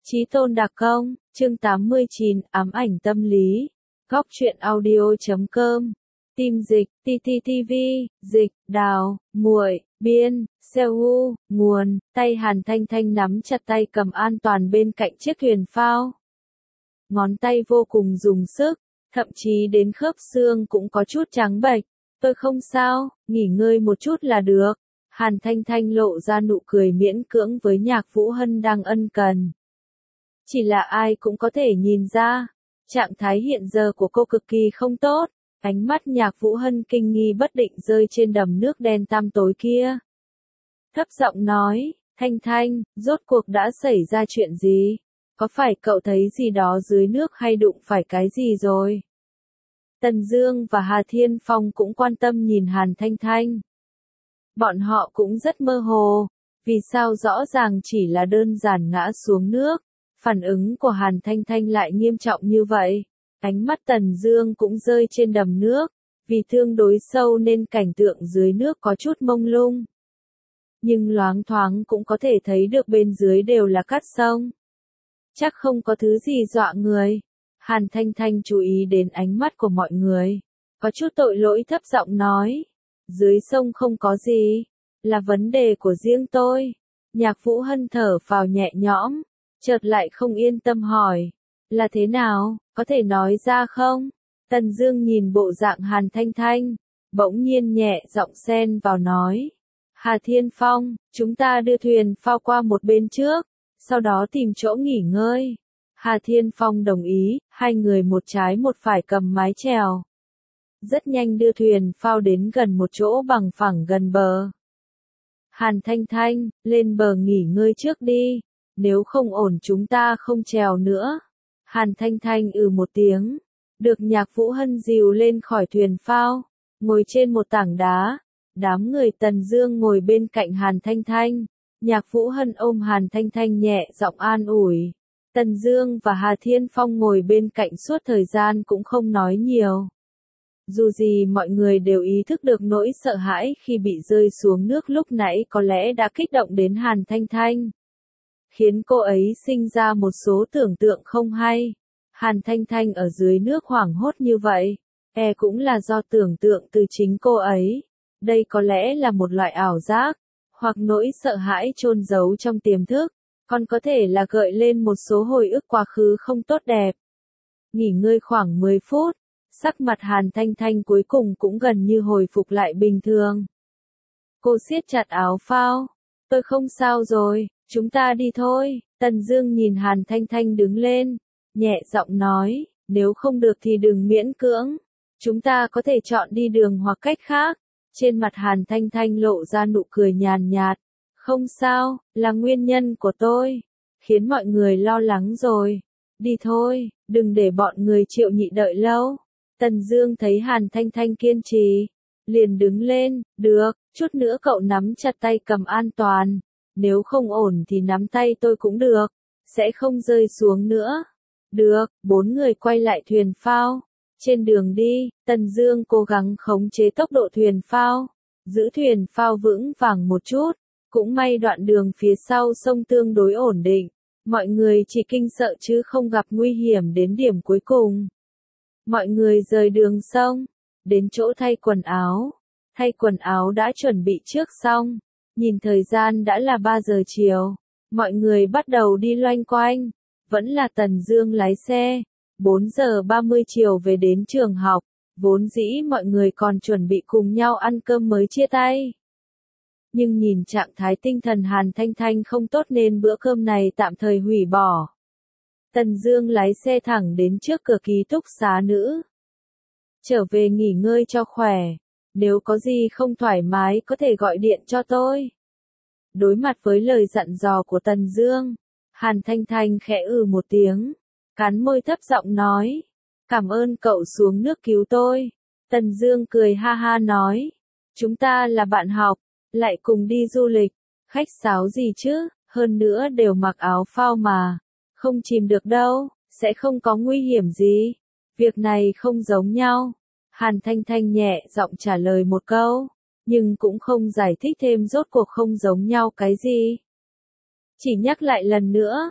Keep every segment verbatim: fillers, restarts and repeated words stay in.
Chí tôn đặc công, chương tám mươi chín, ám ảnh tâm lý. Góc truyện audio chấm com. Tim dịch, tê tê tê vê, dịch, đào, muội, biên, Seoul, nguồn, tay Hàn Thanh Thanh nắm chặt tay cầm an toàn bên cạnh chiếc thuyền phao. Ngón tay vô cùng dùng sức, thậm chí đến khớp xương cũng có chút trắng bệch. Tôi không sao, nghỉ ngơi một chút là được. Hàn Thanh Thanh lộ ra nụ cười miễn cưỡng với Nhạc Vũ Hân đang ân cần. Chỉ là ai cũng có thể nhìn ra, trạng thái hiện giờ của cô cực kỳ không tốt, ánh mắt Nhạc Vũ Hân kinh nghi bất định rơi trên đầm nước đen tăm tối kia. Thấp giọng nói, Thanh Thanh, rốt cuộc đã xảy ra chuyện gì? Có phải cậu thấy gì đó dưới nước hay đụng phải cái gì rồi? Tần Dương và Hà Thiên Phong cũng quan tâm nhìn Hàn Thanh Thanh. Bọn họ cũng rất mơ hồ, vì sao rõ ràng chỉ là đơn giản ngã xuống nước. Phản ứng của Hàn Thanh Thanh lại nghiêm trọng như vậy. Ánh mắt Tần Dương cũng rơi trên đầm nước, vì thương đối sâu nên cảnh tượng dưới nước có chút mông lung. Nhưng loáng thoáng cũng có thể thấy được bên dưới đều là cát sông. Chắc không có thứ gì dọa người. Hàn Thanh Thanh chú ý đến ánh mắt của mọi người. Có chút tội lỗi thấp giọng nói. Dưới sông không có gì. Là vấn đề của riêng tôi. Nhạc Vũ Hân thở phào nhẹ nhõm. Chợt lại không yên tâm hỏi. Là thế nào, có thể nói ra không? Tần Dương nhìn bộ dạng Hàn Thanh Thanh. Bỗng nhiên nhẹ giọng xen vào nói. Hà Thiên Phong, chúng ta đưa thuyền phao qua một bên trước. Sau đó tìm chỗ nghỉ ngơi. Hà Thiên Phong đồng ý, hai người một trái một phải cầm mái chèo. Rất nhanh đưa thuyền phao đến gần một chỗ bằng phẳng gần bờ. Hàn Thanh Thanh, lên bờ nghỉ ngơi trước đi. Nếu không ổn chúng ta không chèo nữa. Hàn Thanh Thanh ừ một tiếng. Được Nhạc Vũ Hân dìu lên khỏi thuyền phao. Ngồi trên một tảng đá. Đám người Tần Dương ngồi bên cạnh Hàn Thanh Thanh. Nhạc Vũ Hân ôm Hàn Thanh Thanh nhẹ giọng an ủi. Tần Dương và Hà Thiên Phong ngồi bên cạnh suốt thời gian cũng không nói nhiều. Dù gì mọi người đều ý thức được nỗi sợ hãi khi bị rơi xuống nước lúc nãy có lẽ đã kích động đến Hàn Thanh Thanh. Khiến cô ấy sinh ra một số tưởng tượng không hay. Hàn Thanh Thanh ở dưới nước hoảng hốt như vậy, e cũng là do tưởng tượng từ chính cô ấy. Đây có lẽ là một loại ảo giác, hoặc nỗi sợ hãi chôn giấu trong tiềm thức, còn có thể là gợi lên một số hồi ức quá khứ không tốt đẹp. Nghỉ ngơi khoảng mười phút, sắc mặt Hàn Thanh Thanh cuối cùng cũng gần như hồi phục lại bình thường. Cô siết chặt áo phao. Tôi không sao rồi, chúng ta đi thôi. Tần Dương nhìn Hàn Thanh Thanh đứng lên, nhẹ giọng nói, nếu không được thì đừng miễn cưỡng. Chúng ta có thể chọn đi đường hoặc cách khác. Trên mặt Hàn Thanh Thanh lộ ra nụ cười nhàn nhạt. Không sao, là nguyên nhân của tôi. Khiến mọi người lo lắng rồi. Đi thôi, đừng để bọn người Triệu Nhị đợi lâu. Tần Dương thấy Hàn Thanh Thanh kiên trì. Liền đứng lên, được, chút nữa cậu nắm chặt tay cầm an toàn. Nếu không ổn thì nắm tay tôi cũng được. Sẽ không rơi xuống nữa. Được, bốn người quay lại thuyền phao. Trên đường đi, Tần Dương cố gắng khống chế tốc độ thuyền phao, giữ thuyền phao vững vàng một chút, cũng may đoạn đường phía sau sông tương đối ổn định, mọi người chỉ kinh sợ chứ không gặp nguy hiểm đến điểm cuối cùng. Mọi người rời đường sông, đến chỗ thay quần áo, thay quần áo đã chuẩn bị trước xong, nhìn thời gian đã là ba giờ chiều, mọi người bắt đầu đi loanh quanh, vẫn là Tần Dương lái xe. bốn giờ ba mươi chiều về đến trường học, vốn dĩ mọi người còn chuẩn bị cùng nhau ăn cơm mới chia tay. Nhưng nhìn trạng thái tinh thần Hàn Thanh Thanh không tốt nên bữa cơm này tạm thời hủy bỏ. Tần Dương lái xe thẳng đến trước cửa ký túc xá nữ. Trở về nghỉ ngơi cho khỏe, nếu có gì không thoải mái có thể gọi điện cho tôi. Đối mặt với lời dặn dò của Tần Dương, Hàn Thanh Thanh khẽ ừ một tiếng. Cắn môi thấp giọng nói. Cảm ơn cậu xuống nước cứu tôi. Tần Dương cười ha ha nói. Chúng ta là bạn học, lại cùng đi du lịch. Khách sáo gì chứ, hơn nữa đều mặc áo phao mà. Không chìm được đâu, sẽ không có nguy hiểm gì. Việc này không giống nhau. Hàn Thanh Thanh nhẹ giọng trả lời một câu. Nhưng cũng không giải thích thêm rốt cuộc không giống nhau cái gì. Chỉ nhắc lại lần nữa.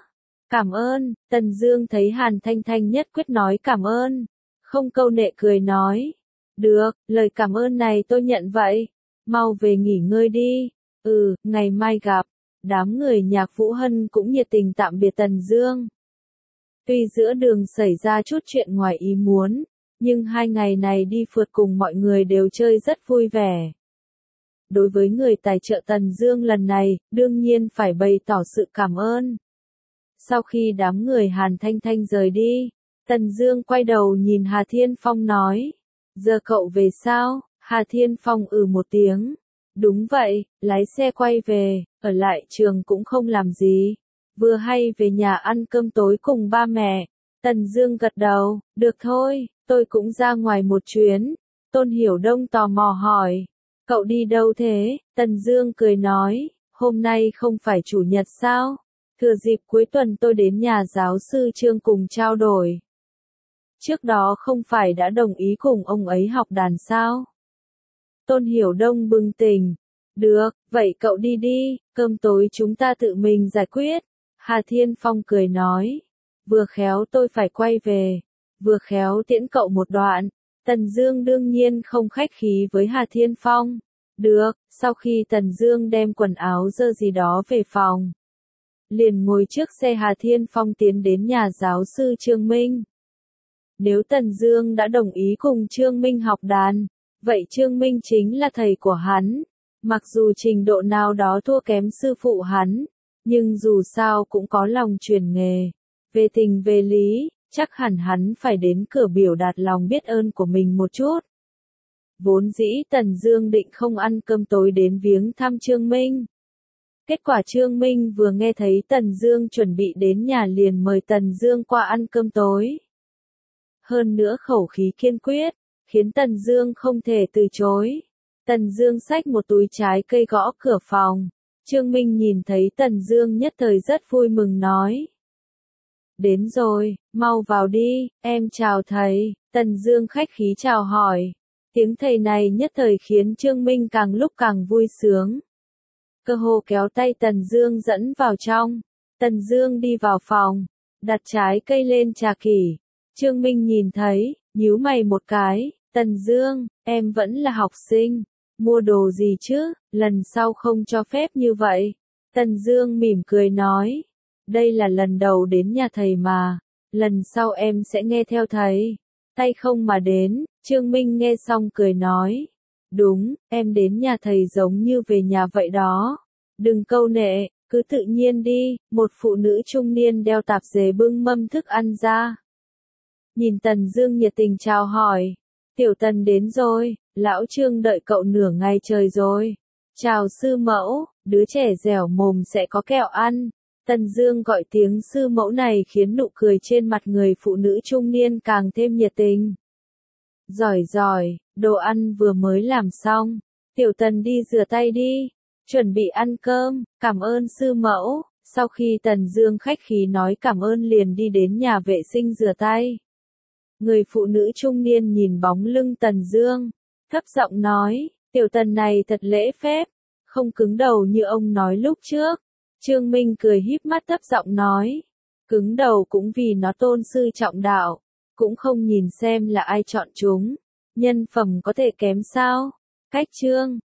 Cảm ơn, Tần Dương thấy Hàn Thanh Thanh nhất quyết nói cảm ơn. Không câu nệ cười nói. Được, lời cảm ơn này tôi nhận vậy. Mau về nghỉ ngơi đi. Ừ, ngày mai gặp. Đám người Nhạc Vũ Hân cũng nhiệt tình tạm biệt Tần Dương. Tuy giữa đường xảy ra chút chuyện ngoài ý muốn, nhưng hai ngày này đi phượt cùng mọi người đều chơi rất vui vẻ. Đối với người tài trợ Tần Dương lần này, đương nhiên phải bày tỏ sự cảm ơn. Sau khi đám người Hàn Thanh Thanh rời đi, Tần Dương quay đầu nhìn Hà Thiên Phong nói, giờ cậu về sao? Hà Thiên Phong ừ một tiếng. Đúng vậy, lái xe quay về, ở lại trường cũng không làm gì. Vừa hay về nhà ăn cơm tối cùng ba mẹ. Tần Dương gật đầu, được thôi, tôi cũng ra ngoài một chuyến. Tôn Hiểu Đông tò mò hỏi, cậu đi đâu thế? Tần Dương cười nói, hôm nay không phải chủ nhật sao? Thừa dịp cuối tuần tôi đến nhà giáo sư Trương cùng trao đổi. Trước đó không phải đã đồng ý cùng ông ấy học đàn sao? Tôn Hiểu Đông bừng tỉnh. Được, vậy cậu đi đi, cơm tối chúng ta tự mình giải quyết. Hà Thiên Phong cười nói. Vừa khéo tôi phải quay về. Vừa khéo tiễn cậu một đoạn. Tần Dương đương nhiên không khách khí với Hà Thiên Phong. Được, sau khi Tần Dương đem quần áo dơ gì đó về phòng, liền ngồi trước xe Hà Thiên Phong tiến đến nhà giáo sư Trương Minh. Nếu Tần Dương đã đồng ý cùng Trương Minh học đàn, vậy Trương Minh chính là thầy của hắn. Mặc dù trình độ nào đó thua kém sư phụ hắn, nhưng dù sao cũng có lòng truyền nghề. Về tình về lý, chắc hẳn hắn phải đến cửa biểu đạt lòng biết ơn của mình một chút. Vốn dĩ Tần Dương định không ăn cơm tối đến viếng thăm Trương Minh. Kết quả Trương Minh vừa nghe thấy Tần Dương chuẩn bị đến nhà liền mời Tần Dương qua ăn cơm tối. Hơn nữa khẩu khí kiên quyết, khiến Tần Dương không thể từ chối. Tần Dương xách một túi trái cây gõ cửa phòng. Trương Minh nhìn thấy Tần Dương nhất thời rất vui mừng nói. Đến rồi, mau vào đi, em chào thầy. Tần Dương khách khí chào hỏi. Tiếng thầy này nhất thời khiến Trương Minh càng lúc càng vui sướng. Cơ hồ kéo tay Tần Dương dẫn vào trong. Tần Dương đi vào phòng, đặt trái cây lên trà kỷ. Trương Minh nhìn thấy, nhíu mày một cái. Tần Dương, em vẫn là học sinh. Mua đồ gì chứ, lần sau không cho phép như vậy. Tần Dương mỉm cười nói. Đây là lần đầu đến nhà thầy mà. Lần sau em sẽ nghe theo thầy. Tay không mà đến. Trương Minh nghe xong cười nói. Đúng, em đến nhà thầy giống như về nhà vậy đó. Đừng câu nệ, cứ tự nhiên đi. Một phụ nữ trung niên đeo tạp dề bưng mâm thức ăn ra. Nhìn Tần Dương nhiệt tình chào hỏi. Tiểu Tần đến rồi, lão Trương đợi cậu nửa ngày trời rồi. Chào sư mẫu, đứa trẻ dẻo mồm sẽ có kẹo ăn. Tần Dương gọi tiếng sư mẫu này khiến nụ cười trên mặt người phụ nữ trung niên càng thêm nhiệt tình. Giỏi giỏi, đồ ăn vừa mới làm xong. Tiểu Tần đi rửa tay đi, chuẩn bị ăn cơm, cảm ơn sư mẫu. Sau khi Tần Dương khách khí nói cảm ơn liền đi đến nhà vệ sinh rửa tay. Người phụ nữ trung niên nhìn bóng lưng Tần Dương, thấp giọng nói, tiểu Tần này thật lễ phép, không cứng đầu như ông nói lúc trước. Trương Minh cười híp mắt thấp giọng nói, cứng đầu cũng vì nó tôn sư trọng đạo, cũng không nhìn xem là ai chọn chúng, nhân phẩm có thể kém sao? Cách Trương